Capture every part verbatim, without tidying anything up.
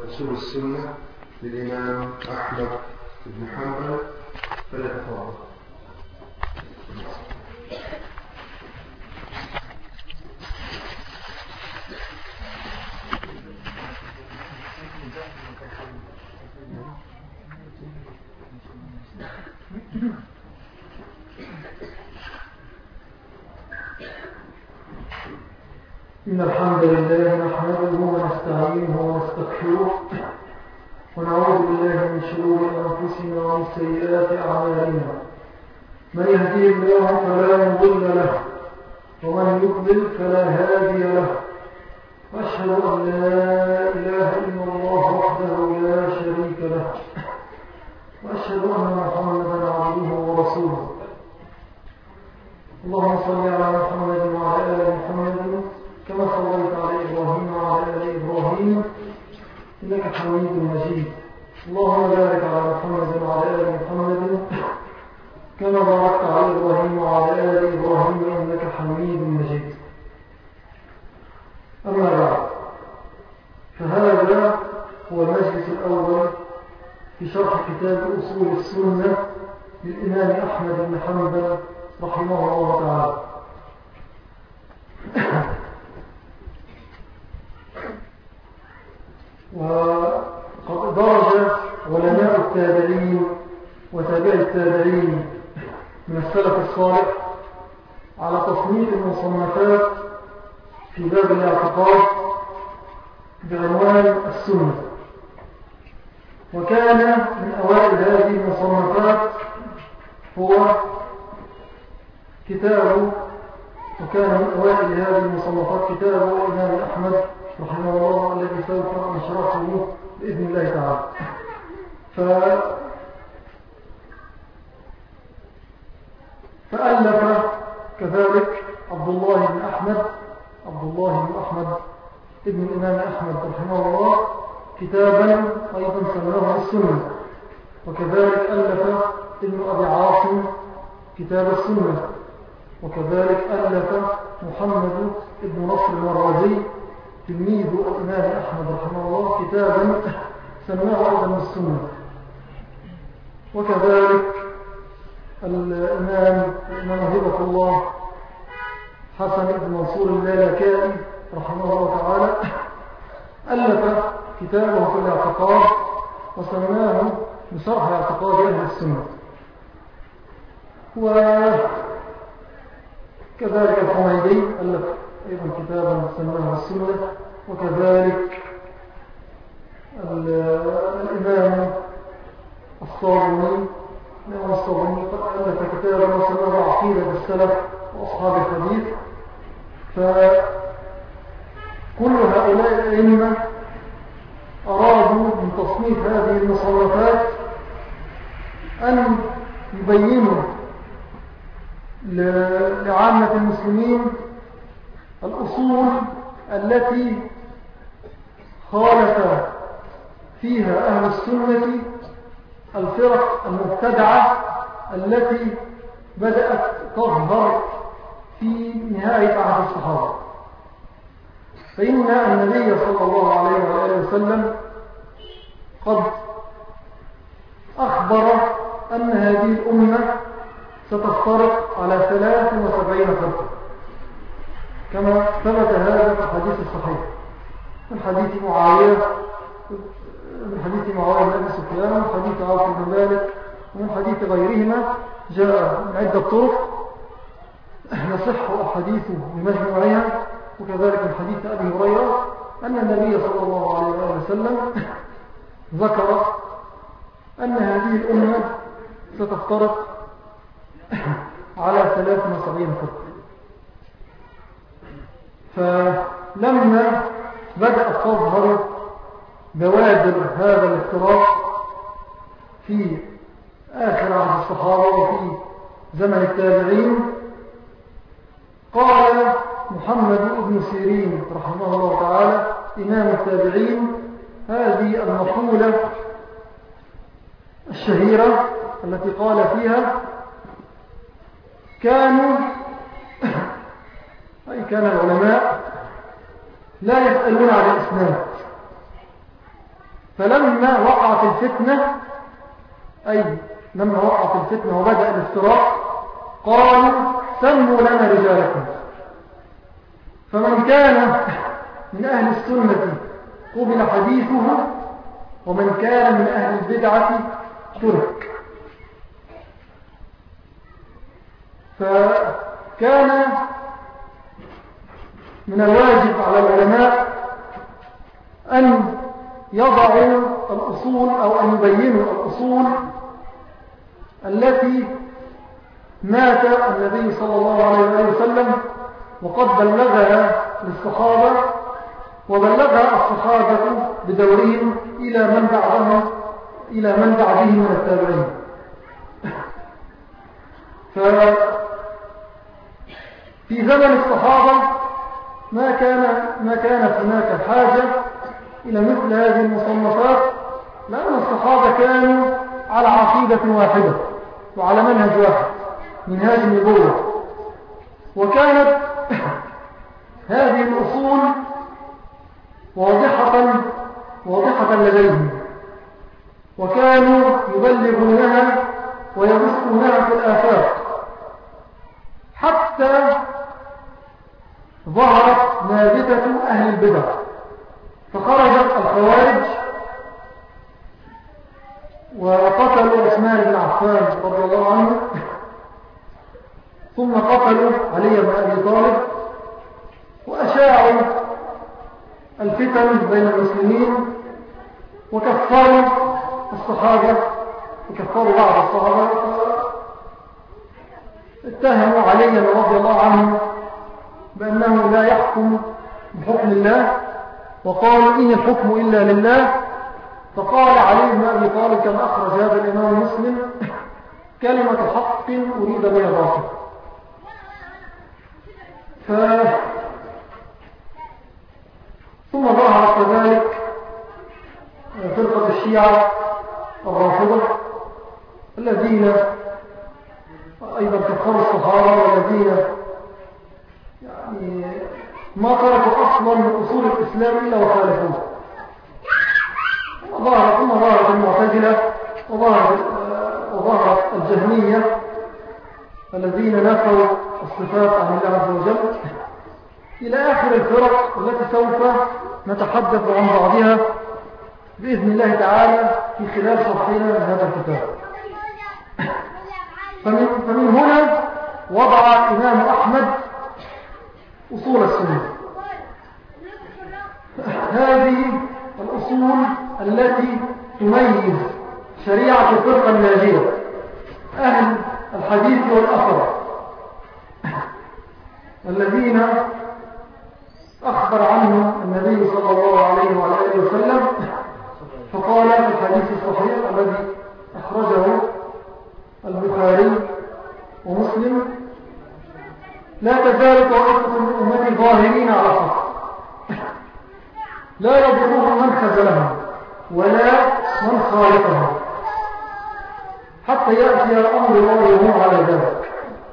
أصول السنة للإمام أحمد بن حنبل فليتفضل. إن الحمد لله نحمده ونستعينه ونستغفره ونعوذ بالله من شرور أنفسنا ومن سيئات أعمالنا. من يهديه الله فلا مضل له ومن يضلل فلا هادي له، وأشهد أن لا إله إلا الله وحده لا شريك له، وأشهد أن محمدا عبده ورسوله. اللهم صل على محمد وعلى آل محمد كما صليت على إبراهيم وعلى آل إبراهيم إنك حميد مجيد. اللهم بارك على محمد وعلى آل محمد كما باركت على إبراهيم وعلى آل إبراهيم إنك حميد مجيد. أما بعد، فهذا هو المجلس الأول في شرح كتاب أصول السنة للإمام أحمد بن حنبل رحمه الله تعالى. وقد درج علماء التابعين وتابع التابعين من السلف الصالح على تصنيف المصنفات في باب الاعتقاد بعنوان السنة. وكان من أوائل هذه المصنفات هو كتاب وكان من أوائل هذه المصنفات كتاب الإمام أحمد رحمه الله الذي سوف نشرحه بإذن الله تعالى. ف... فألف كذلك عبد الله بن أحمد عبد الله بن أحمد ابن الإمام أحمد رحمه الله كتابا أيضا سماه السنة. وكذلك ألف ابن أبي عاصم كتاب السنة. وكذلك ألف محمد ابن نصر المروزي تلميذ الإمام أحمد رحمه الله كتابا سماه أيضا السنة. وكذلك الإمام الإمام هبة الله حسن بن منصور اللالكائي رحمه الله تعالى ألف كتابه في الاعتقاد وسماه بشرح اعتقاد أهل السنة. وكذلك الحميدي ألف أيضا كتابا سماه السنة. وكذلك الإمام الصابوني الإمام الصابوني ألف كتابا سماه عقيدة السلف وأصحاب الحديث. فكل هؤلاء الأئمة أرادوا من تصنيف هذه المصنفات أن يبينوا لعامة المسلمين الأصول التي خالف فيها أهل السنة الفرق المبتدعة التي بدأت تظهر في نهاية عهد الصحابة. فإن النبي صلى الله عليه وآله وسلم قد أخبر أن هذه الأمة ستفترق على ثلاث وسبعين فرقة كما ثبت هذا في الحديث الصحيح من حديث معاوية من حديث معاوية بن أبي سفيان ومن حديث عوف بن مالك ومن حديث غيرهما جاء من عدة طرق يصح أحاديثه بمجموعها. وكذلك من حديث أبي هريرة أن النبي صلى الله عليه وسلم ذكر أن هذه الأمة ستفترق على ثلاث وسبعين فرقة. فلما بدأت تظهر بوادر هذا الافتراق في آخر عهد الصحابة وفي زمن التابعين قال محمد بن سيرين رحمه الله تعالى إمام التابعين هذه المقولة الشهيرة التي قال فيها كانوا أي كان العلماء لا يسألون عن الإسناد فلما وقعت الفتنة، أي لما وقعت الفتنة وبدأ الافتراق، قالوا سموا لنا رجالكم. فمن كان من أهل السنة قبل حديثه، ومن كان من أهل البدعة ترك. فكان من الواجب على العلماء أن يضعوا الأصول أو أن يبينوا الأصول التي مات النبي صلى الله عليه وسلم وقد بلغها للصحابة، وبلغها الصحابة بدورهم إلى من بعدهم إلى من بعدهم من التابعين. ففي زمن الصحابة ما كان ما كانت هناك حاجة إلى مثل هذه المصنفات، لأن الصحابة كانوا على عقيدة واحدة وعلى منهج واحد، منهاج النبوة، وكانت هذه الأصول واضحة واضحة لديهم، وكانوا يبلغونها ويبثونها في الآفاق، حتى ظهرت نابتة أهل البدع، فخرجت الخوارج وقتلوا عثمان بن عفان رضي الله عنه، ثم قتلوا علي بن أبي طالب، وأشاعوا الفتن بين المسلمين، وكفروا الصحابة وكفروا بعض الصحابة، اتهموا علي رضي الله عنه بأنه لا يحكم بحكم الله، وقالوا إن الحكم إلا لله. فقال علي بن أبي طالب كما أخرج هذا الإمام مسلم: كلمة حق أريد بها باطل. ف... ثم ظهرت كذلك فرقة الشيعة الرافضة الذين أيضا كفروا الصحابة، والذين يعني ما تركوا أصلا من أصول الإسلام إلا وخالفوه. ظهرت ثم ظهرت المعتزلة، وظهرت وظهرت الجهمية الذين نفوا الصفات عن الله عز وجل، إلى آخر الفرق التي سوف نتحدث عن بعضها بإذن الله تعالى في خلال شرحنا لهذا الكتاب. فمن, فمن هنا وضع الإمام أحمد أصول السنة. هذه الأصول التي تميز شريعة الفرقة الناجية، أهل الحديث والأثر، الذين أخبر عنهم النبي صلى الله عليه وعلى آله وسلم، فقال في الحديث الصحيح الذي أخرجه البخاري ومسلم: لا تزال طائفة من أمتي ظاهرين على حق، لا يضرهم من خذلهم ولا من خالفهم، حتى يأتي أمر الله وهم على ذلك.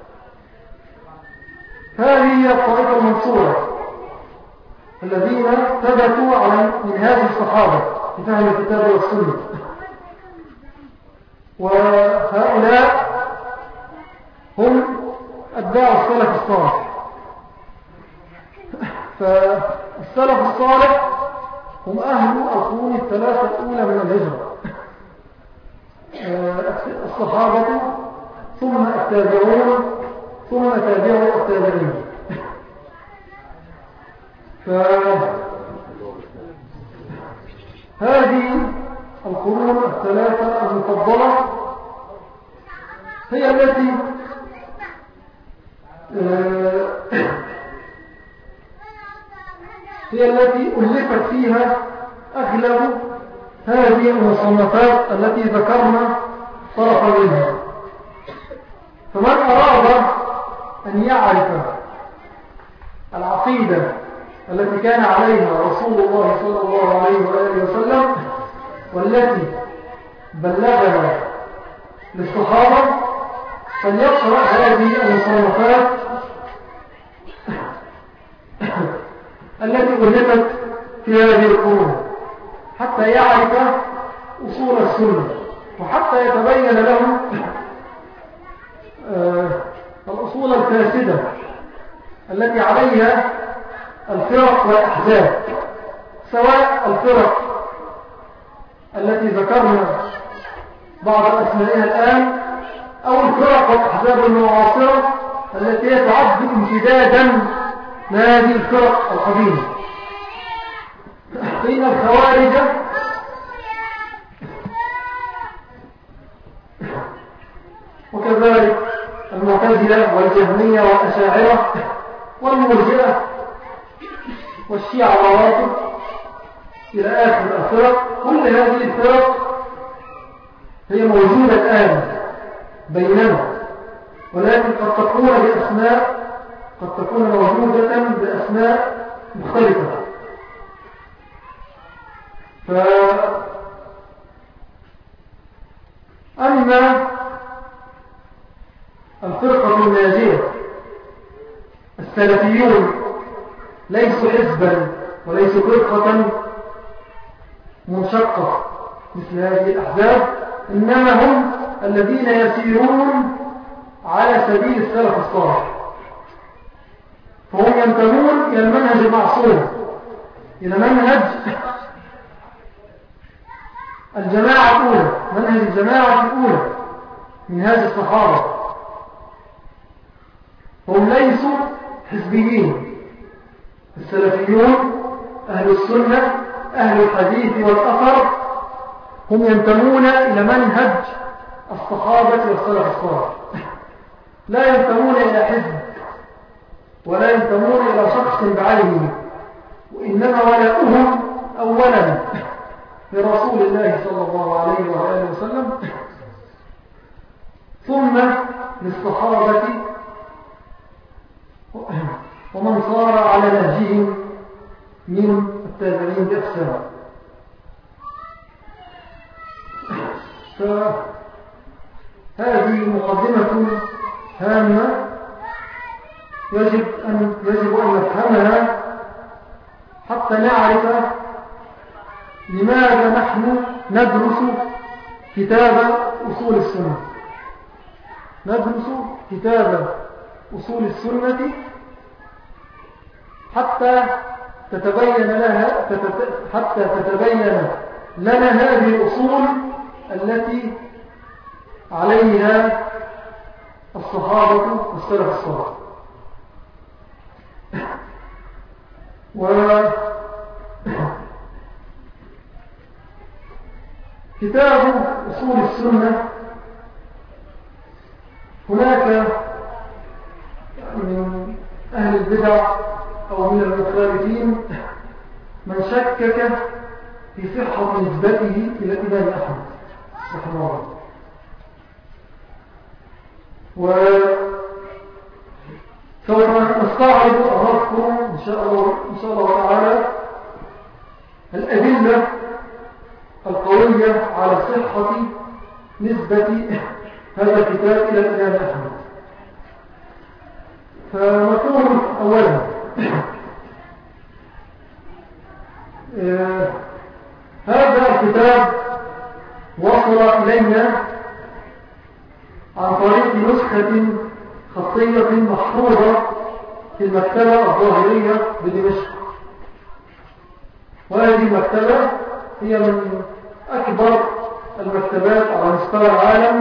هذه هي الطائفة المنصورة الذين ثبتوا على منهاج الصحابة في فهم الكتاب والسنة، وهؤلاء هم أتباع السلف الصالح. فالسلف الصالح هم أهل القرون الثلاثة الأولى من الهجرة، الصحابة ثم التابعون ثم تابعوا التابعين. فهذه القرون الثلاثة المفضلة هي التي هي التي ألفت فيها أغلب هذه المصنفات التي ذكرنا طرفا منها. فمن أراد أن يعرف العقيدة التي كان عليها رسول الله صلى الله عليه وآله وسلم والتي بلغها للصحابة، فليقرأ هذه المصنفات التي ألفت في هذه القرون. حتى يعرف أصول السنة، وحتى يتبين له الأصول الفاسدة التي عليها الفرق والأحزاب، سواء الفرق التي ذكرنا بعض أسمائها الآن، أو الفرق والأحزاب المعاصرة التي تعد امتدادا لهذه الفرق القديمة. فإن الخوارج وكذلك المعتزلة والجهمية والأشاعرة والمرجئة والشيعة والروافض إلى آخر الفرق، كل هذه الفرق هي موجودة الآن بيننا، ولكن قد تكون بأسماء قد تكون موجودة بأسماء مختلفة. فأما الفرقة الناجية السلفيون ليسوا حزبا وليسوا فرقة منشقة مثل هذه الأحزاب، إنما هم الذين يسيرون على سبيل السلف الصالح، فهم ينتمون إلى المنهج المعصوم، إلى منهج الجماعة الأولى، منهج الجماعة الأولى من هذه الصحابة. هم ليسوا حزبيين، السلفيون أهل السنة أهل الحديث والأثر هم ينتمون إلى منهج الصحابة والسلف الصالح، لا ينتمون إلى حزب ولا ينتمون إلى شخص بعينه، وإنما ولاؤهم أولا لرسول الله صلى الله عليه وآله وسلم، ثم للصحابة ومن صار على نهجهم من التابعين بإحسان. فهذه مقدمة هامة يجب أن يجب أن نفهمها حتى نعرف لماذا نحن ندرس كتاب أصول السنة. ندرس كتاب أصول السنة حتى تتبين لها حتى تتبين لنا هذه الأصول التي عليها الصحابة والسلف الصالح. وكتاب أصول السنة هناك من أهل البدع أو من المخالفين من شكك في صحة نسبته إلى الإمام أحمد رحمه الله، وسوف نستعرض أمامكم إن شاء الله إن شاء الله تعالى الأدلة القوية على صحة نسبة هذا الكتاب إلى الإمام أحمد. فنقول أولا آه هذا الكتاب وصل إلينا عن طريق نسخة خطية محفوظة في المكتبة الظاهرية بدمشق، وهذه المكتبة هي من أكبر المكتبات على مستوى العالم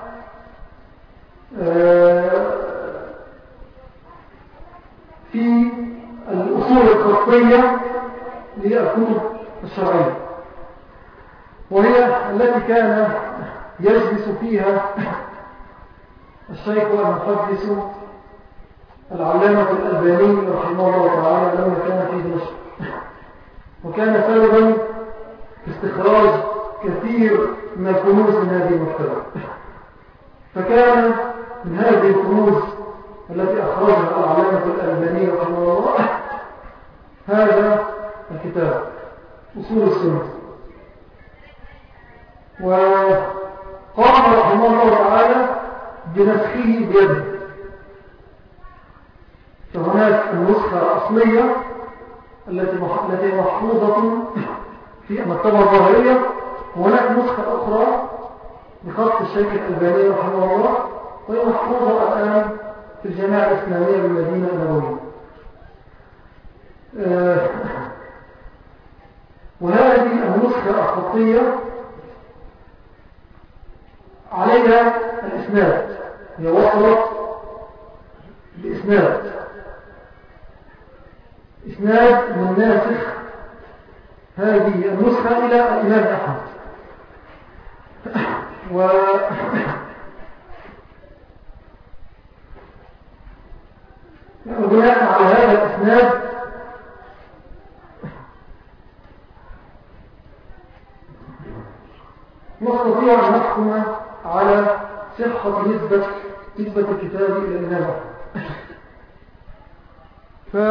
في الأصول الخطية للكتب الشرعية، وهي التي كان يجلس فيها الشيخ المحدث العلامة الألباني رحمه الله تعالى لما كان في دمشق، وكان سببا في استخراج كثير من الكنوز من هذه المكتبة. فكان من هذه الكنوز التي أخرجها العلامة الألباني رحمه الله هذا الكتاب أصول السنة. وقام رحمه الله تعالى بنسخه بيده، فهناك النسخة الأصلية التي محفوظة في المكتبة الظاهرية. وهناك نسخة أخرى بخط الشيخ الألباني رحمه الله، وهي محفوظة الآن في الجامعة الإسلامية بالمدينة النبوية. آه وهذه النسخة الخطية عليها الإسناد، هي وصلت بإسناد إسناد من ناسخ هذه النسخة إلى الإمام أحمد. و وبناء على هذا الإسناد نستطيع أن نحكم على صحة نسبة نسبة الكتاب إلى الإمام أحمد. ف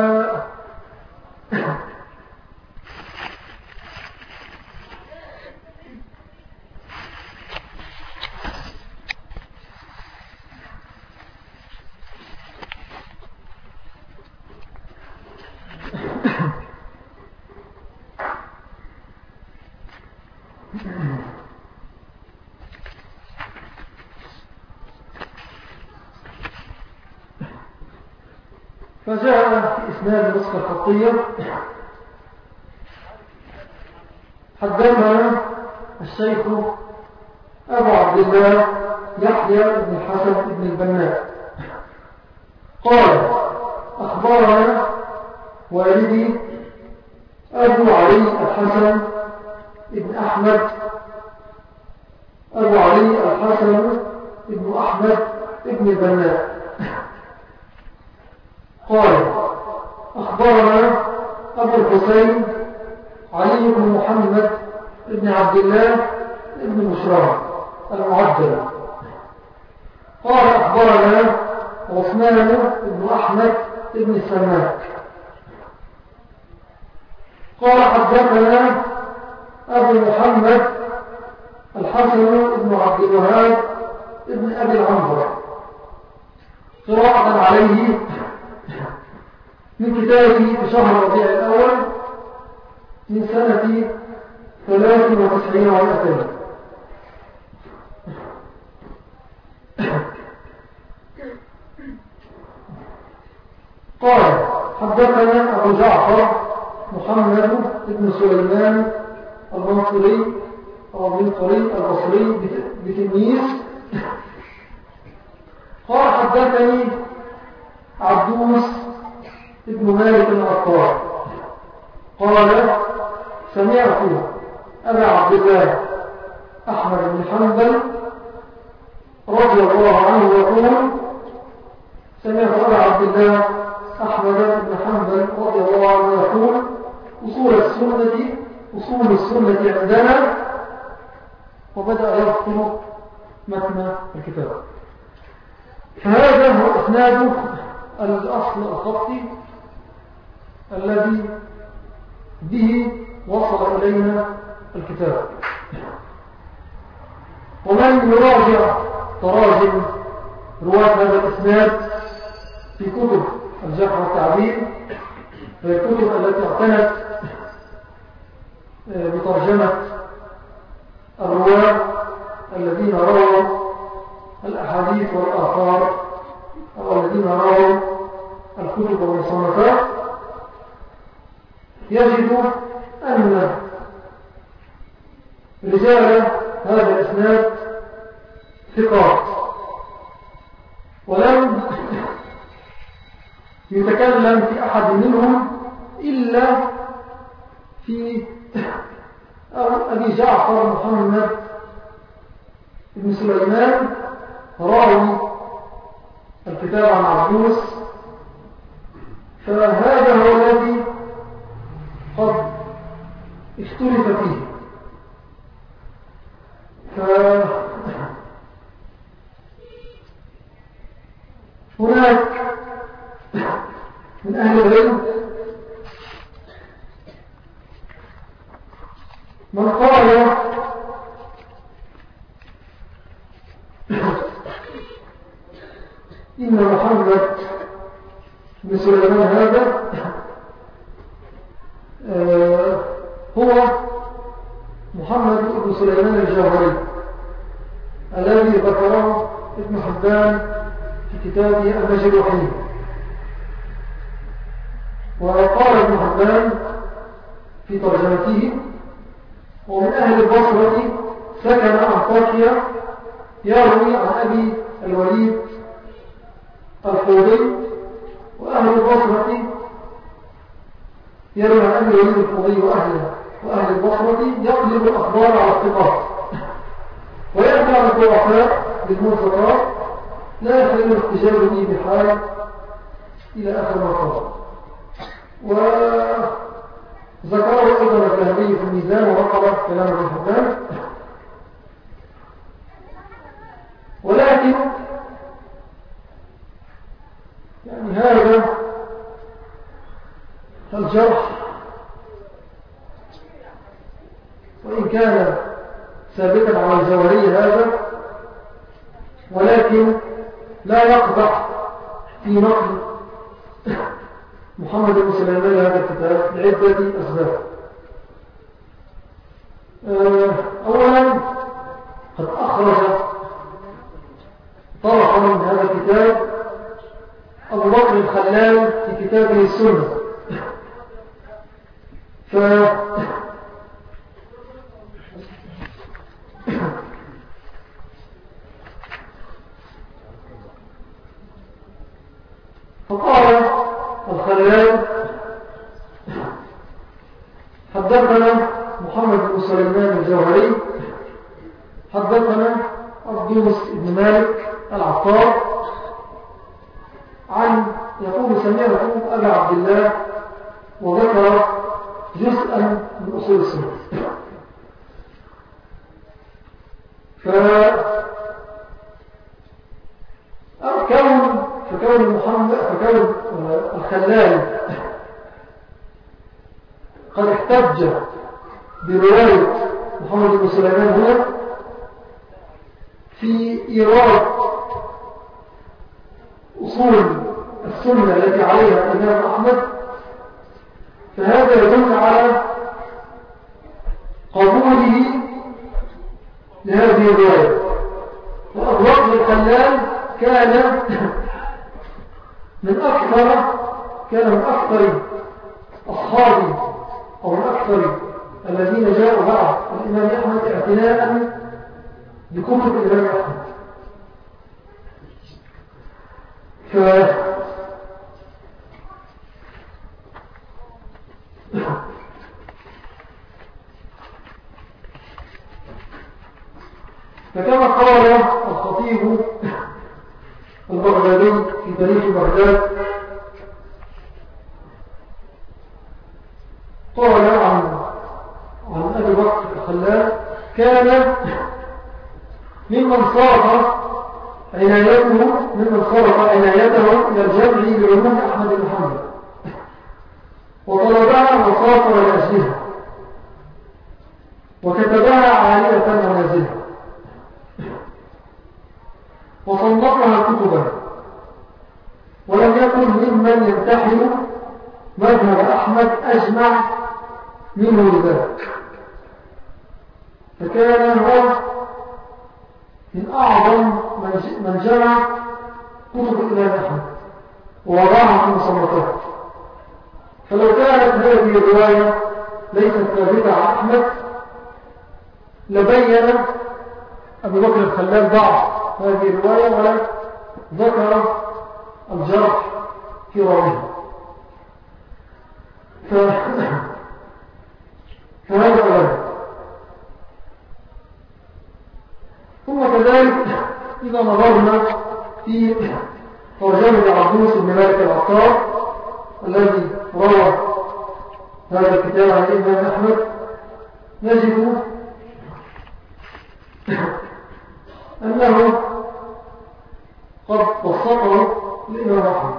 فجاء في إسناد النسخة الخطية: حدثنا الشيخ أبو عبد الله يحيى بن الحسن بن البناء قال: أخبرنا والدي أبو علي الحسن بن أحمد أبو علي الحسن بن أحمد بن البناء قال: أخبرنا أبو الحسين علي بن محمد بن عبد الله بن مشرع المعدل قال: أخبرنا عثمان بن أحمد بن سماك قال: حدثنا أبو محمد الحسن بن عبد الوهاب بن أبي العنبر قراءة عليه من كتابه في شهر ربيع الأول من سنة ثلاث وتسعين ومئتين. قال: حدثنا أبو جعفر محمد بن سليمان المنصري أو المنصري البصري بتمييز قال: حدثني عبدوس ابن مالك العطار قال: سمعت أبا عبد الله أحمد بن حنبل رضي الله عنه يقول: سمعت أبا عبد الله أحمد بن حنبل رضي الله عنه يقول: أصول السنة أصول السنة عندنا. وبدأ يذكر متن الكتاب. فهذا هو إسناد الأصل الخطي الذي به وصل إلينا الكتاب. ومن يراجع تراجم رواة هذا الإسناد في كتب الجرح والتعديل، هي الكتب التي اعتنت بترجمة الرواة الذين رووا الأحاديث والآثار أو الذين رووا الكتب والمصنفات، يجد أن رجال هذا الإسناد ثقات، ولم يتكلم في أحد منهم إلا في أبي جعفر محمد بن سليمان راوي الكتاب عن عبدوس، فهذا هو الذي قد اختلف فيه. فهناك من أهل العلم من قال إن محمد بن سليمان هذا هو بن سليمان الجوهري الذي ذكره ابن حبان في كتابه المجروحين. وقال ابن حبان في ترجمته: ومن أهل البصرة سكن أنطاكيا، يروي عن أبي الوليد الفوضي. وأهل البصرة يروي عن أبي الوليد الفوضي وأهله وأهل البصرة يقلب الأخبار على الثقات ويرجع الضعفاء بالمنصرات، لا يحل الاحتجاج به بحال، إلى آخر ما قال. وذكره أيضا الذهبي في الميزان ونقل كلام ابن حبان. ولكن يعني هذا الجرح وإن كان ثابتا على الجوهري هذا، ولكن لا يقدح في نقل محمد بن سليمان هذا الكتاب لعدة أسباب. أولا، قد أخرج طرحا من هذا الكتاب أبو بكر الخلال في كتابه السنة. ف فقال الخلال: حدثنا محمد بن سليمان الجوهري حدثنا عبدوس بن مالك العطار عن يقول سمعت أبا عبد الله، وذكر جزءا من أصول السنة. فكون فكون محمد فكون الخلال قد احتج برواية محمد بن سليمان هنا في إيراد أصول السنة التي عليها الإمام أحمد، فهذا يدل على قبوله لهذه الرواية. وأبو بكر الخلال كان من أكثر كان من أكثر أصحابي أو من أكثر الذين جاءوا بعد الإمام أحمد اعتناء بكتب الإمام أحمد. ف فكما قال الخطيب البغدادي في تاريخ بغداد، قال عن عن أبي بكر الخلال: كان ممن صرف عنايته ممن صرف عنايته إلى الجمع بعلوم أحمد بن حنبل وطلبها وسافر لأجلها وكتبها عالية منازلها وصنفها كتبا، ولم يكن ممن يمتحن مذهب أحمد أجمع منه لذلك. فكان هو من أعظم من جمع كتب الإمام أحمد ووضعها في مصنفات. فلو كانت هذه الرواية ليست ثابتة عن أحمد لبين أبو بكر الخلال ضعف هذه الرواية ولا ذكر الجرح في راويها. فهذا أولا. ثم كذلك إذا نظرنا في ترجمة عبدوس بن مالك العطار الذي روى هذا الكتاب عن الإمام أحمد، نجد أنه قد بسطه الإمام أحمد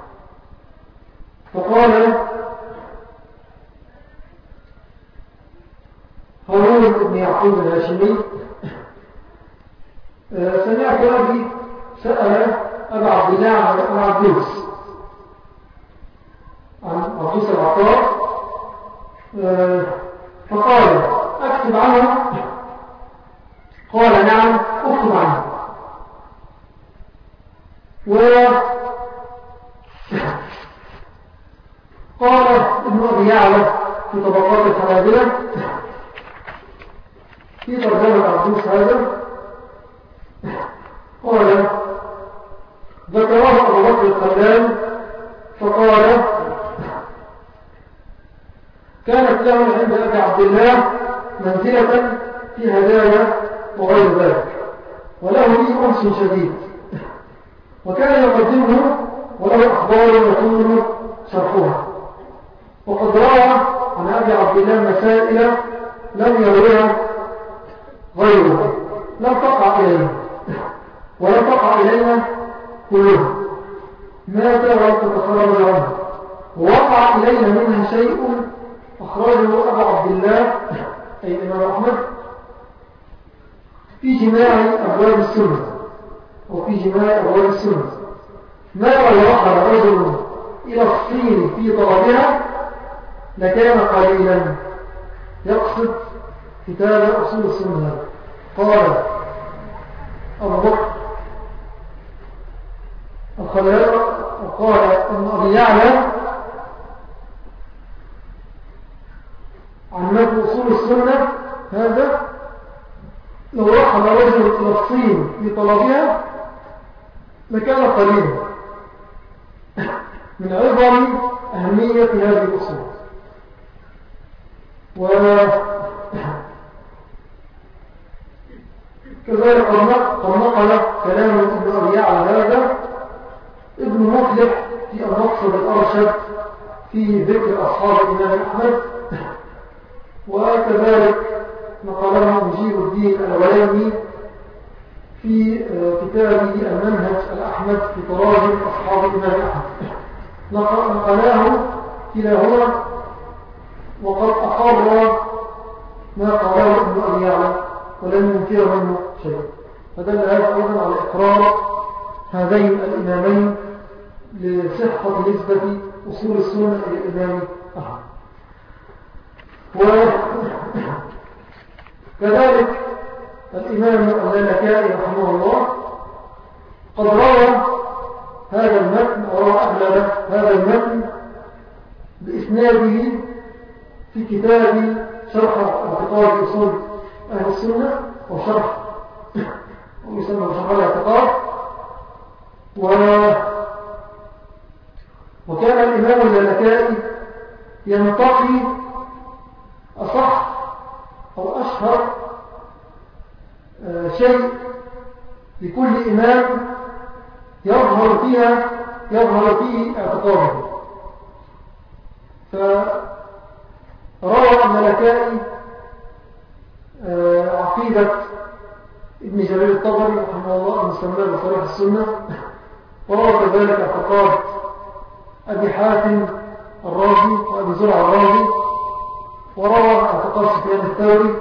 فقال: هارون بن يعقوب الهاشمي سمعت أبي سأل أبا عبد الله عن عبدوس عن عبدوس العطار، فقال: أكتب عنه قال نعم اكتب عنه. وقال ابن أبي يعلى في طبقات الحنابلة في ترجمة عبدوس هذا قال ذكره أبو بكر الخلال فقال كانت له عند أبي عبد الله منزلة في هدايا وغير ذلك، وله لي أنس شديد، وكان يقدمه وله أخبار يطول شرحها. وقد روى عن أبي عبد الله مسائل لم يروها غيره، لم تقع إلينا ولم تقع إلينا كلها، مات ولم تتخرج عنه، ووقع إلينا منها شيء أخرجه أبو عبد الله أي الإمام أحمد في جماع أبواب السنة أو في جماع أبواب السنة. ما لو رحل رجل إلى الصين في طلبها لكان قليلا، يقصد كتاب أصول السنة. قال أبو بكر الخلال وقال أن أبي يعلى عن متن أصول السنة هذا لو رحل رجل إلى الصين في طلبها لكان قليلا من عظم أهمية هذه الأصول. وكذلك قد نقل كلام ابن أبي يعلى هذا ابن مفلح في المقصد الأرشد في ذكر أصحاب الإمام أحمد، وكذلك نقله مجيب الدين العليمي في كتابه المنهج الأحمد في تراجم أصحاب الإمام أحمد، نقلاه كلاهما وقد أقر ما قاله ابن أبي يعلى ولم ينكر منه شيء، فدل هذا أيضا على إقرار هذين الإمامين لصحة نسبة أصول السنة إلى الإمام أحمد. وكذلك الإمام اللالكائي رحمه الله قد روى هذا المتن وروى أغلب هذا المتن بإسناده في كتاب شرح اعتقاد أصول أهل السنة وشرح ويسمى شرح الاعتقاد. وكان الإمام اللالكائي ينتقي أصح أو أشهر شيء لكل إمام يظهر فيها يظهر فيه اعتقاده. فروى الملكائي عقيدة ابن جرير الطبري رحمه الله المسمى بصريح السنة، وروى كذلك اعتقاد أبي حاتم الرازي وأبي زرع الرازي، وروى اعتقاد سفيان الثوري.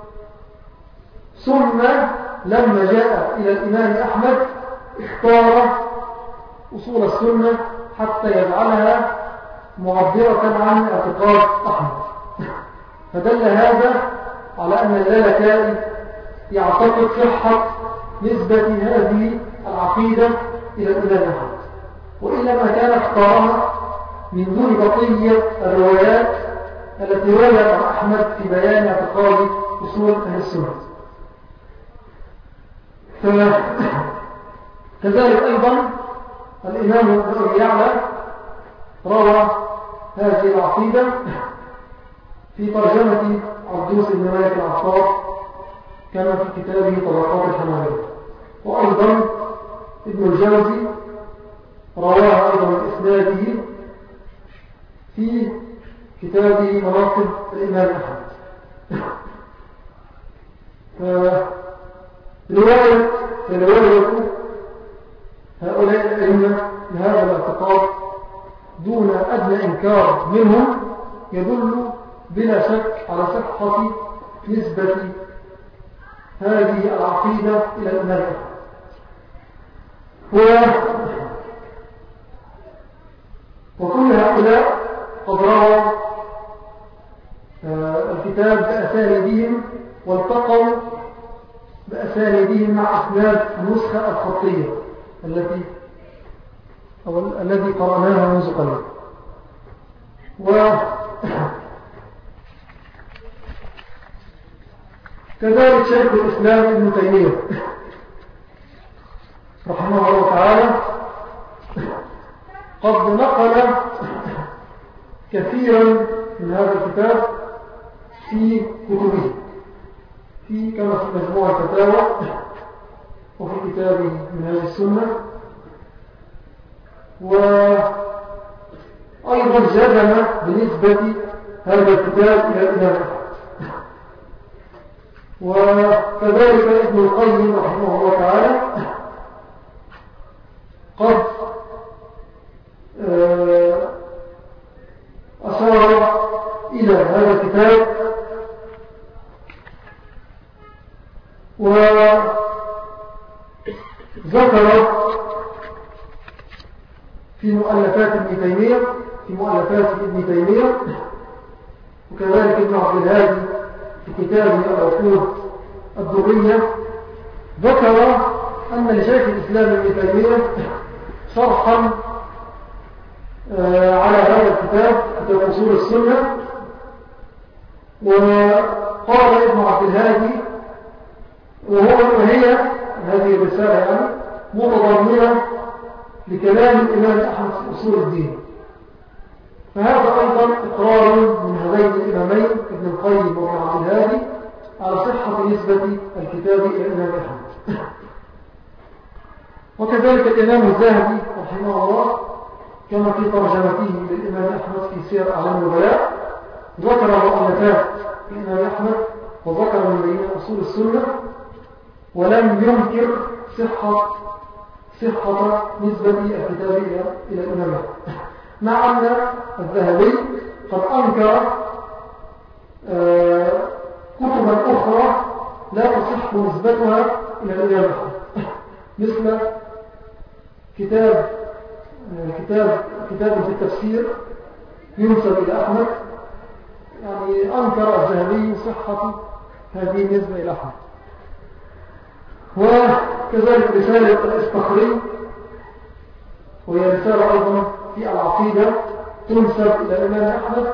ثم لما جاء إلى الإمام أحمد اختار أصول السنة حتى يجعلها معبرة عن اعتقاد أحمد، فدل هذا على أن اللالكائي يعتقد صحة نسبة هذه العقيدة إلى الإمام أحمد، وإلا ما كان اختارها من دون بقية الروايات التي رويت عن أحمد في بيان اعتقاد أصول أهل السنة. كذلك أيضا الإمام ابن أبي يعلى روى هذه العقيدة في ترجمة عبدوس بن مالك العطار كما في كتابه طبقات الحنابلة، وأيضا ابن الجوزي رواها أيضا بإسناده في كتابه مناقب الإمام أحمد. رواية رواية هؤلاء الأئمة لهذا الاعتقاد دون أدنى إنكار منهم يدل بلا شك على صحة نسبة هذه العقيدة إلى الإمام أحمد. وكل هؤلاء قد رووا الكتاب بأسانيدهم والتقوا بأسانيدهم مع أسناد النسخة الخطية التي أو الذي قرأناها منذ قليل. وكذلك شيخ الإسلام ابن تيمية رحمه الله تعالى قد نقل كثيرا من هذا الكتاب في كتبه، في كما في مجموع الفتاوى وفي كتابه منهاج السنة، وأيضا جزم بنسبة هذا الكتاب إلى الإمام أحمد. وكذلك ابن القيم رحمه الله تعالى قد أشار إلى هذا الكتاب وذكر في مؤلفات ابن تيمية في مؤلفات ابن تيمية وكذلك ابن عبد الهادي في كتابه العقود الدرية ذكر أن لشيخ الإسلام ابن تيمية شرحا على هذا الكتاب كتاب أصول السنة. وقال ابن عبد الهادي وهو وهي هذه الرسالة يعني متضمنة لكلام الإمام أحمد في أصول الدين، فهذا أيضا إقرار من هذين الإمامين ابن القيم وابن عبد الهادي على صحة نسبة الكتاب إلى الإمام أحمد. وكذلك الإمام الذهبي رحمه الله كما في ترجمته للإمام أحمد في سير أعلام النبلاء ذكر مؤلفات الإمام أحمد وذكر من بين أصول السنة ولم ينكر صحة صحة نسبة الكتاب إلى الإمام أحمد، مع أن الذهبي قد أنكر آه كتبا أخرى لا تصح نسبتها إلى الإمام أحمد مثل كتاب كتاب كتاب في التفسير ينسب إلى أحمد، يعني أنكر الذهبي صحة هذه النسبة إلى أحمد. وكذلك رسالة الإسطخري وهي رسالة أيضا في العقيدة تنسب إلى الإمام أحمد،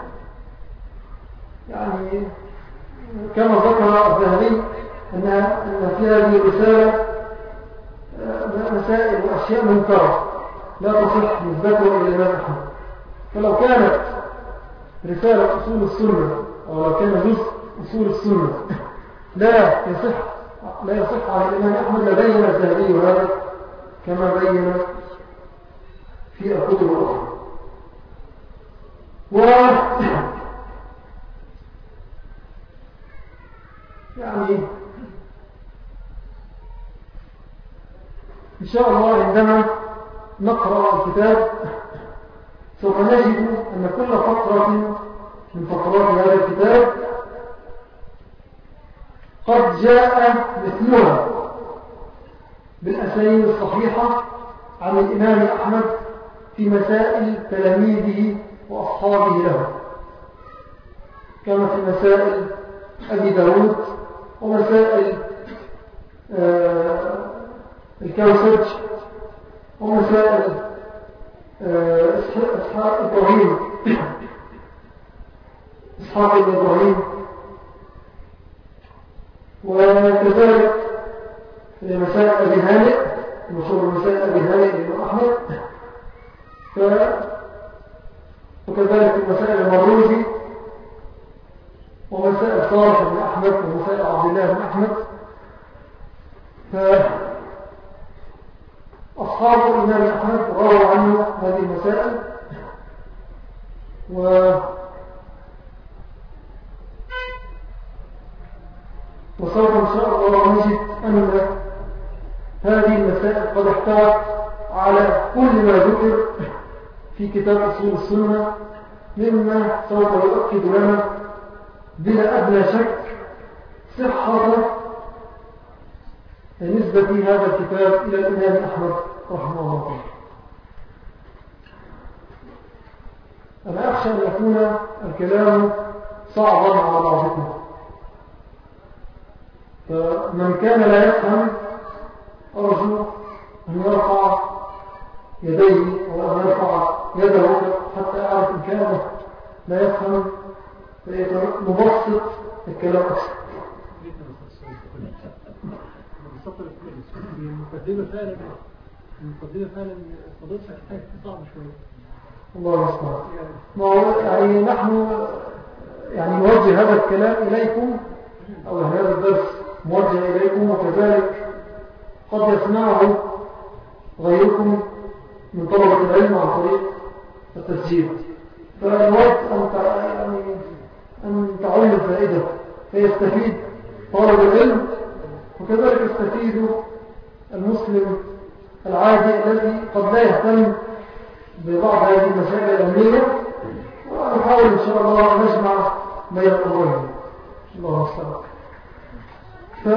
يعني كما ذكر الذهبي أن أن في هذه الرسالة مسائل وأشياء منكرة لا تصح نسبتها إلى الإمام أحمد، فلو كانت رسالة أصول السنة أو لو كان جزء أصول السنة لا يصح لا يصح على الإمام أحمد لبين الذهبي هذا كما بين في الكتب الأخرى. و يعني إن شاء الله عندما نقرأ الكتاب سوف نجد أن كل فقرة من فقرات هذا الكتاب قد جاء مثلها بالأسانيد الصحيحة عن الإمام أحمد في مسائل تلاميذه وأصحابه له، كما في مسائل أبي داود ومسائل آه الكوسج ومسائل آه إسحاق إبراهيم إسحاق إبراهيم وكذلك في مسائل أبي هانئ مشهور مسائل أبي هانئ بن أحمد، وكذلك مسائل المروزي ومسائل صالح بن أحمد ومسائل عبد الله بن أحمد. فأصحاب الإمام أحمد رووا عنه هذه المسائل، و وسوف إن شاء الله نجد أن هذه المسائل قد احتوت على كل ما ذكر في كتاب أصول السنة مما سوف يؤكد لنا بلا أدنى شك صحة نسبة هذا الكتاب إلى الإمام أحمد رحمه الله. أنا أخشى أن يكون الكلام صعبا على بعضكم، فمن كان لا يفهم أرجو أن يرفع يديه أو أن يرفع يده حتى أعرف إن كان لا يفهم مبسط الكلام أكثر. المقدمة فعلا المقدمة فعلا فضلتها حاجة صعبة شوية. الله يسمع. ما هو يعني نحن يعني نوجه هذا الكلام إليكم أو هذا الدرس موجه إليكم، وكذلك قد يسمعه غيركم من طلبة العلم عن طريق التسجيل، فنود أن يعني أن تعم الفائدة فيستفيد طالب العلم، وكذلك يستفيد المسلم العادي الذي قد لا يهتم ببعض هذه المسائل العلمية، ونحاول إن شاء الله أن نجمع بين الأمرين. الله يسلمك. ف...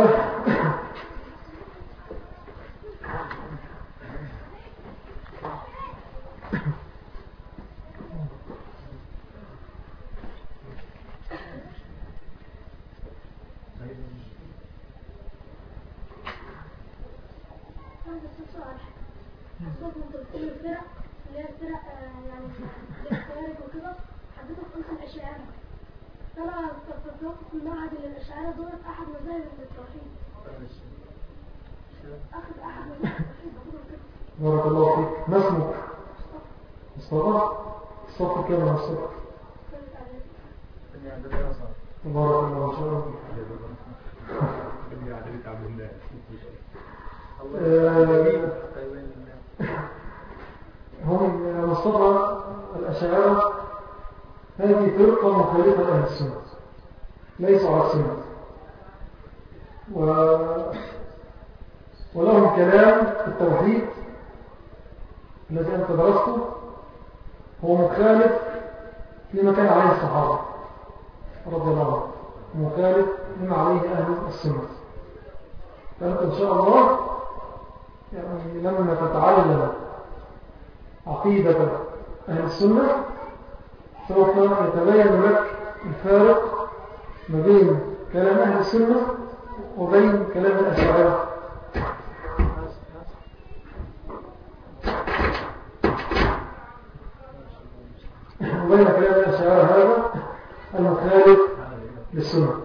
الأشاعرة دول أحد مذاهب التوحيد. أخذ أحد مذاهب التوحيد. بارك الله فيك. ما اسمك؟ مصطفى؟ الصف كم من الصف؟ بارك الله إن شاء الله. هم مصطفى الأشاعرة هذه فرقة مخالفة لأهل السنة، ليسوا على السنة، و... ولهم كلام في التوحيد الذي أنت درسته هو مخالف لما كان عليه الصحابة رضي الله عنهم، مخالف لما عليه أهل السنة. فأنت إن شاء الله يعني لما تتعلم عقيدة أهل السنة سوف يتبين لك الفارق ما بين كلام أهل السنة وبين كلام الأشاعرة. وبين كلام الأشاعرة هذا المخالف للسنة.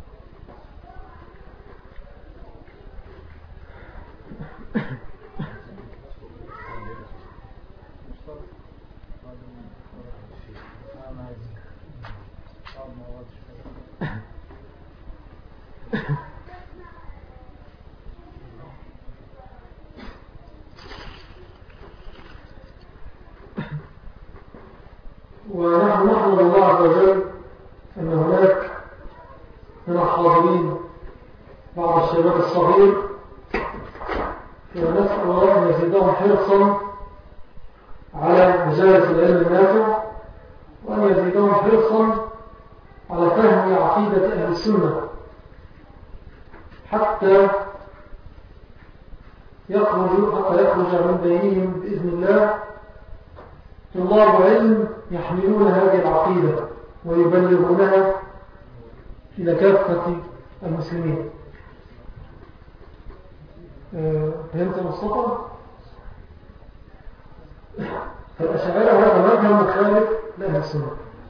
ونحن نحمد الله عز وجل أن هناك من الحاضرين بعض الشباب الصغير، ونسأل الله أن يزيدهم حرصا على مجالس العلم النافع، وأن يزيدهم حرصا على فهم عقيدة أهل السنة حتى يخرج حتى يخرج من بينهم بإذن الله طلاب علم يحملون هذه العقيدة ويبلغونها إلى كافة المسلمين. فهمت مصطفى؟ فالأشاعرة هذا مذهب مخالف لأهل السنة،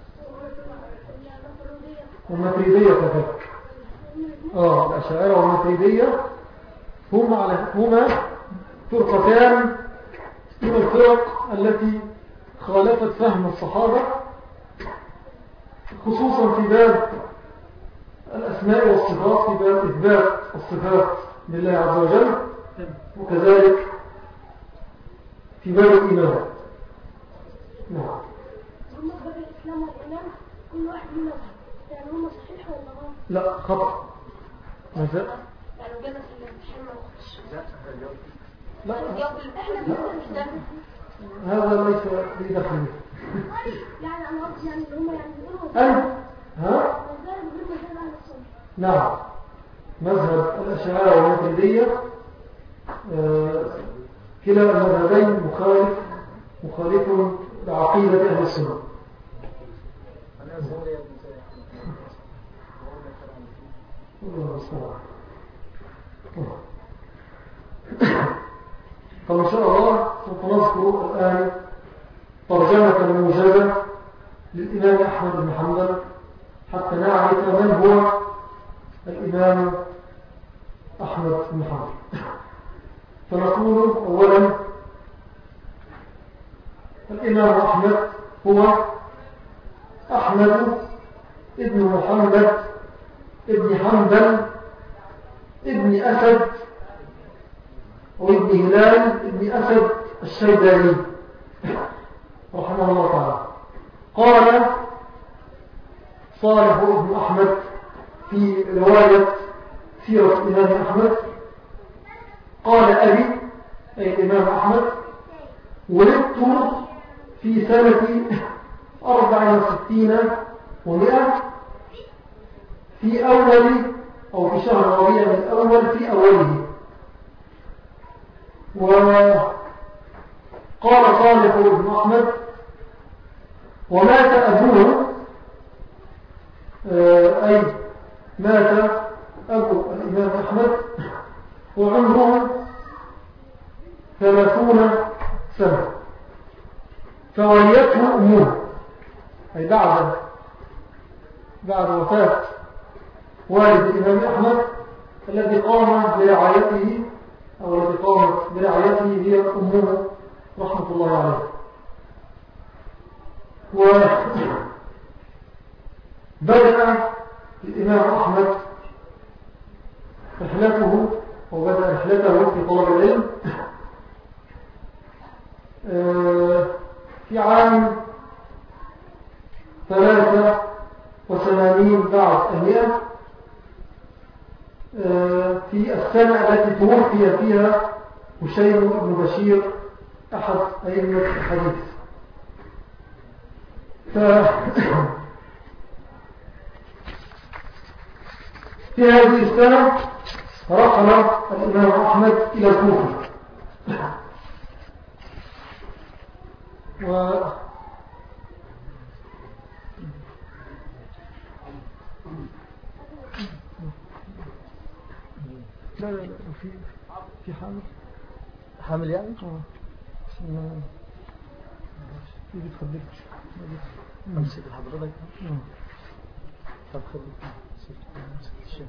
والماتريدية كذلك. آه الأشاعرة والماتريدية هما على هما فرقتان من الفرق التي خالفت فهم الصحابة، خصوصا في باب الأسماء والصفات، في باب إثبات الصفات لله عز وجل، وكذلك في باب الإيمان. نعم. هم باب الإسلام والإيمان كل واحد من مذهب، يعني هم صحيح ولا غلط؟ لا خطأ. ماذا؟ يعني جلس الامتحان ما وقتش. لا احنا بنسأل هذا ليس لي دخل. يعني أنا قصدي يعني هم يعني بيقولوا أنت ها؟ مذهب غير مذهب أهل السنة. نعم، مذهب الأشاعرة والماتريدية آه كلا المذهبين مخالف مخالف لعقيدة أهل السنة. الله يستعان. فإن شاء الله سوف نذكر الآن ترجمة موجزة للإمام أحمد بن حنبل حتى نعرف من هو الإمام أحمد بن حنبل. فنقول أولا الإمام أحمد هو أحمد ابن محمد ابن حنبل ابن أسد وابن هلال ابن أسد الشيباني رحمه الله تعالى. قال صالح ابن أحمد في رواية سيرة الإمام أحمد قال أبي أي الإمام أحمد ولدت في سنة أربع وستين ومئة في أول أو في شهر ربيع الأول في أوله. وقال صالح بن أحمد ومات أبوه أي مات أبو الإمام أحمد وعمره ثلاثون سنة فوليته أمه أي بعد بعد وفاة والد الإمام أحمد الذي قام برعايته أو الذي قامت برعايته هي أمه رحمة الله عليه. وبدأ الإمام أحمد رحلته وبدأ رحلته في طلب العلم في عام ثلاثة وثمانين بعد المئة في السنة التي توفي فيها هشيم بن بشير أحد أئمة الحديث. ف... في هذه السنة رحل الإمام أحمد إلى الكوفة و لا لا لا في في حامل حامل يعني؟ اه عشان في بتخبرك امسك لحضرتك. اه طب خليك امسك الشيء.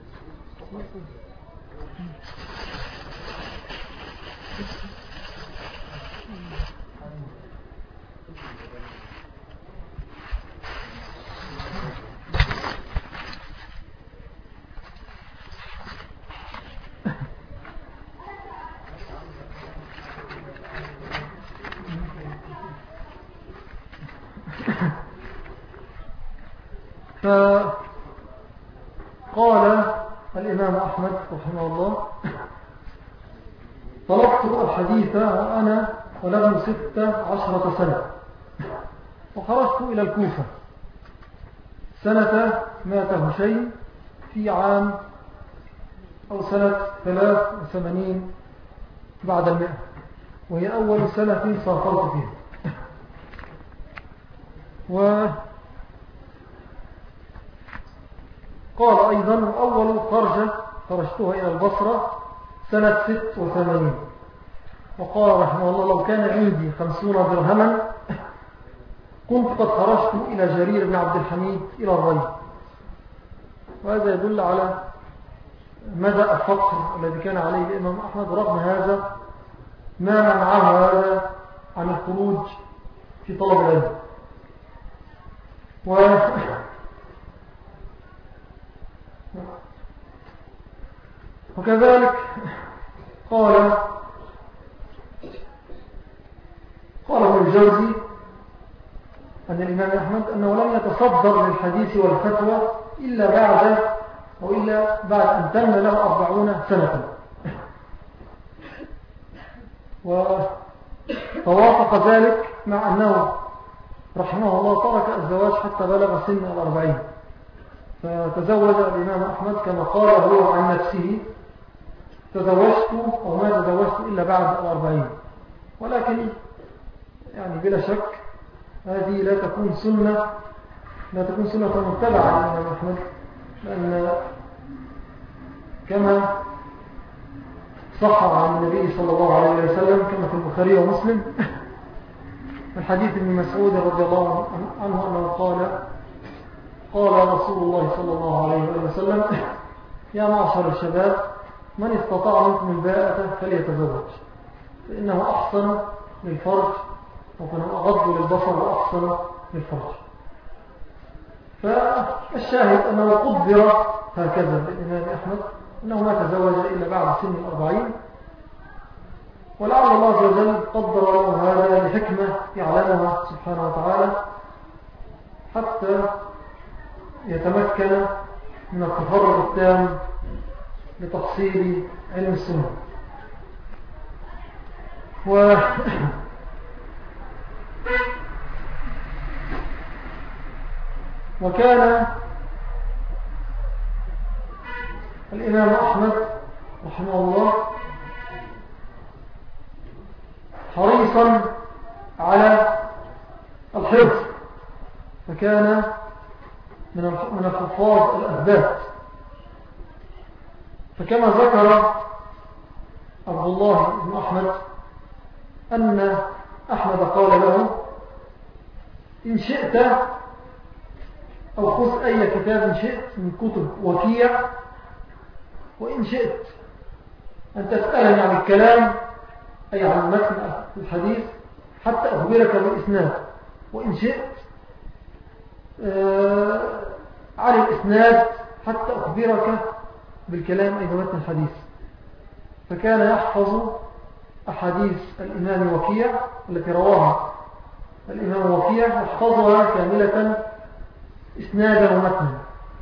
فقال الإمام أحمد رحمه الله طلبت الحديث وأنا ولغم ستة عشرة سنة وخرجت إلى الكوفة سنة مات هشيم في عام أو سنة ثلاث وثمانين بعد المئة وهي أول سنة سافرت فيها. و قال أيضا أول خرجة خرجتها إلى البصرة سنة ست وثمانين. وقال رحمه الله لو كان عندي خمسون درهما كنت قد خرجت إلى جرير بن عبد الحميد إلى الري. وهذا يدل على مدى الفقر الذي كان عليه الإمام أحمد. رغم هذا ما منعه هذا عن الخروج في طلب العلم. و وكذلك قال قال ابن الجوزي أن الإمام أحمد أنه لم يتصدر للحديث والفتوى إلا بعد أو إلا بعد أن تم له أربعون سنة. وتوافق ذلك مع أنه رحمه الله ترك الزواج حتى بلغ سن الأربعين. فتزوج الإمام أحمد كما قال هو عن نفسه تزوجت أو ما تزوجت إلا بعد الأربعين. ولكن يعني بلا شك هذه لا تكون سنة لا تكون سنة متبعة للإمام أحمد، لأن كما صح عن النبي صلى الله عليه وسلم كما في البخاري ومسلم من حديث ابن مسعود رضي الله عنه أنه قال قال رسول الله صلى الله عليه وسلم يا معشر الشباب من استطاع منكم الباءة فليتزوج فإنه أحسن للفرج وكان أغض للبصر وأحسن للفرج. فالشاهد أنه قدر هكذا للإمام أحمد أنه ما تزوج إلا بعد سن الأربعين، ولعل الله عز وجل قدر له هذا لحكمة يعلمها سبحانه وتعالى حتى يتمكن من التفرغ التام لتحصيل علم السنة. و وكان الإمام أحمد رحمه الله حريصا على الحفظ، فكان من الحفاظ الأثبات. فكما ذكر عبد الله بن أحمد أن أحمد قال له إن شئت أو خذ أي كتاب شئت من كتب وكيع، وإن شئت أن تسألني عن الكلام أي عن متن الحديث حتى أخبرك بالإسناد، وإن شئت عن الإسناد حتى أخبرك بالكلام أي بمتن الحديث. فكان يحفظ أحاديث الإمام وكيع التي رواها الإمام وكيع يحفظها كاملة إسنادا ومتنا.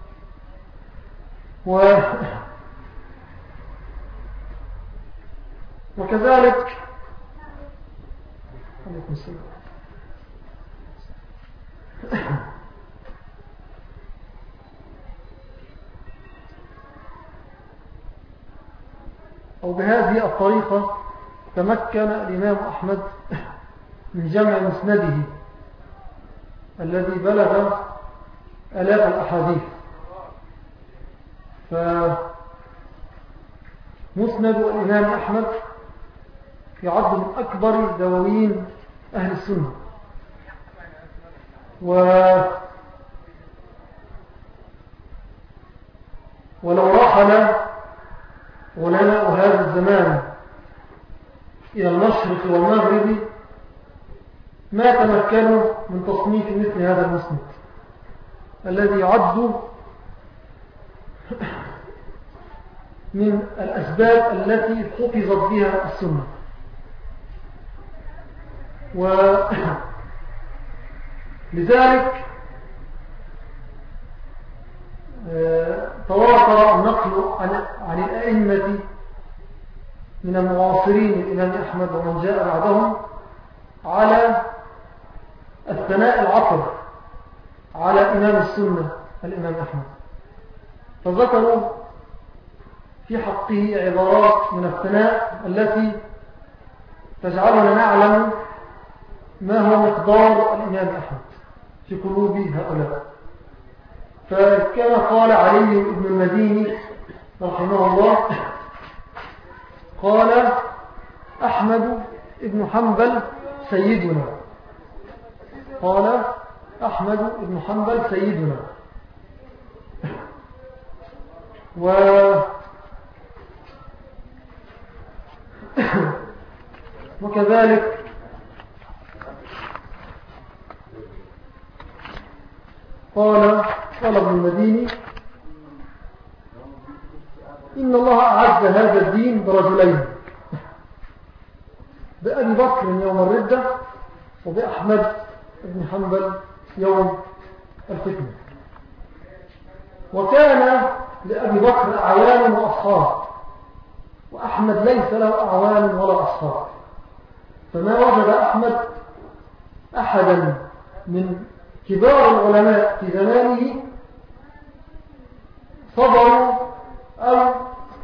و وكذلك عليكم السلام أو بهذه الطريقة تمكن الإمام أحمد من جمع مسنده الذي بلغ آلاف الأحاديث. فمسند الإمام أحمد يعد من أكبر دواوين أهل السنة. و ولو رحل علماء هذا الزمان إلى المشرق والمغرب ما تمكنوا من تصنيف مثل هذا المسند الذي يعد من الأسباب التي حفظت بها السنة. ولذلك تواتر النقل عن الأئمة من المعاصرين الإمام أحمد ومن جاء بعدهم على الثناء العطر على إمام السنة الإمام أحمد، فذكروا في حقه عبارات من الثناء التي تجعلنا نعلم ما هو مقدار الإمام أحمد في قلوب هؤلاء. فكما قال علي بن المديني رحمه الله قال أحمد بن حنبل سيدنا، قال أحمد بن حنبل سيدنا. و وكذلك قال قال ابن المديني إن الله أعز هذا الدين برجلين، بأبي بكر يوم الردة وبأحمد بن حنبل يوم الفتنة. وكان لأبي بكر أعوان وأصحاب، وأحمد ليس له أعوان ولا أصحاب، فما وجد أحمد أحدا من كبار العلماء في زمانه صبروا أو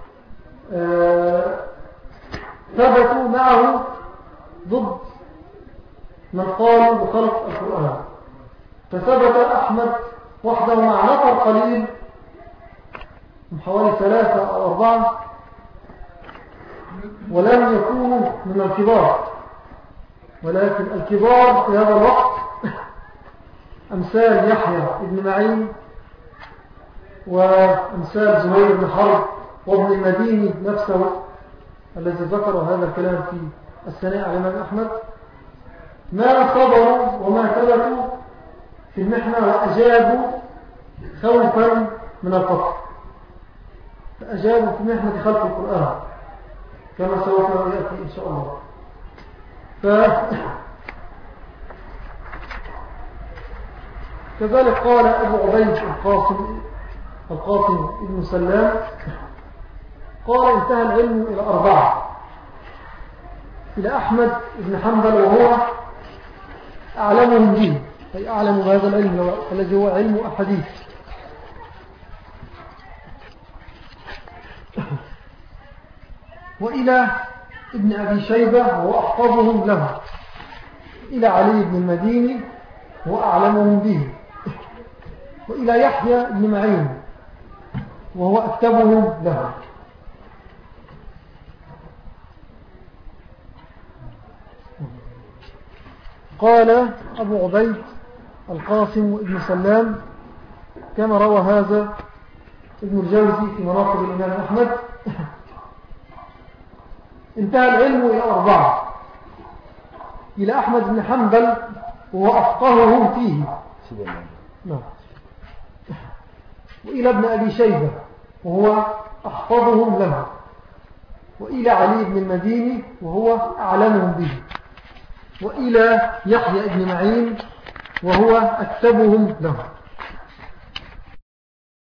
ثبتوا معه ضد من قالوا بخلق القرآن. فثبت أحمد وحده مع نفر قليل من حوالي ثلاثة أو أربعة ولم يكونوا من الكبار، ولكن الكبار في هذا الوقت أمثال يحيى بن معين وأمثال زهير بن حرب وابن المديني نفسه الذي ذكر هذا الكلام في الثناء على الإمام أحمد، ما صبروا وما ثبتوا في المحنة وأجابوا خوفا من القتل، فأجابوا في محنة خلق القرآن كما سوف يأتي إن شاء الله. ف... كذلك قال أبو عبيد القاسم القاسم ابن سلام قال انتهى العلم إلى أربعة: إلى أحمد بن حنبل وهو أعلمهم به، أي أعلم بهذا العلم الذي هو علم أحاديث، وإلى ابن أبي شيبة وهو أحفظهم له، إلى علي بن المديني وهو أعلمهم به، وإلى يحيى بن معين وهو أكتبهم له. قال أبو عبيد القاسم ابن سلام كما روى هذا ابن الجوزي في مناقب الإمام أحمد: انتهى العلم إلى أربعة: إلى أحمد بن حنبل وهو أفقههم فيه، نعم، وإلى ابن أبي شيبة وهو أحفظهم له، وإلى علي بن المديني وهو أعلمهم به، وإلى يحيى بن معين وهو أكتبهم له.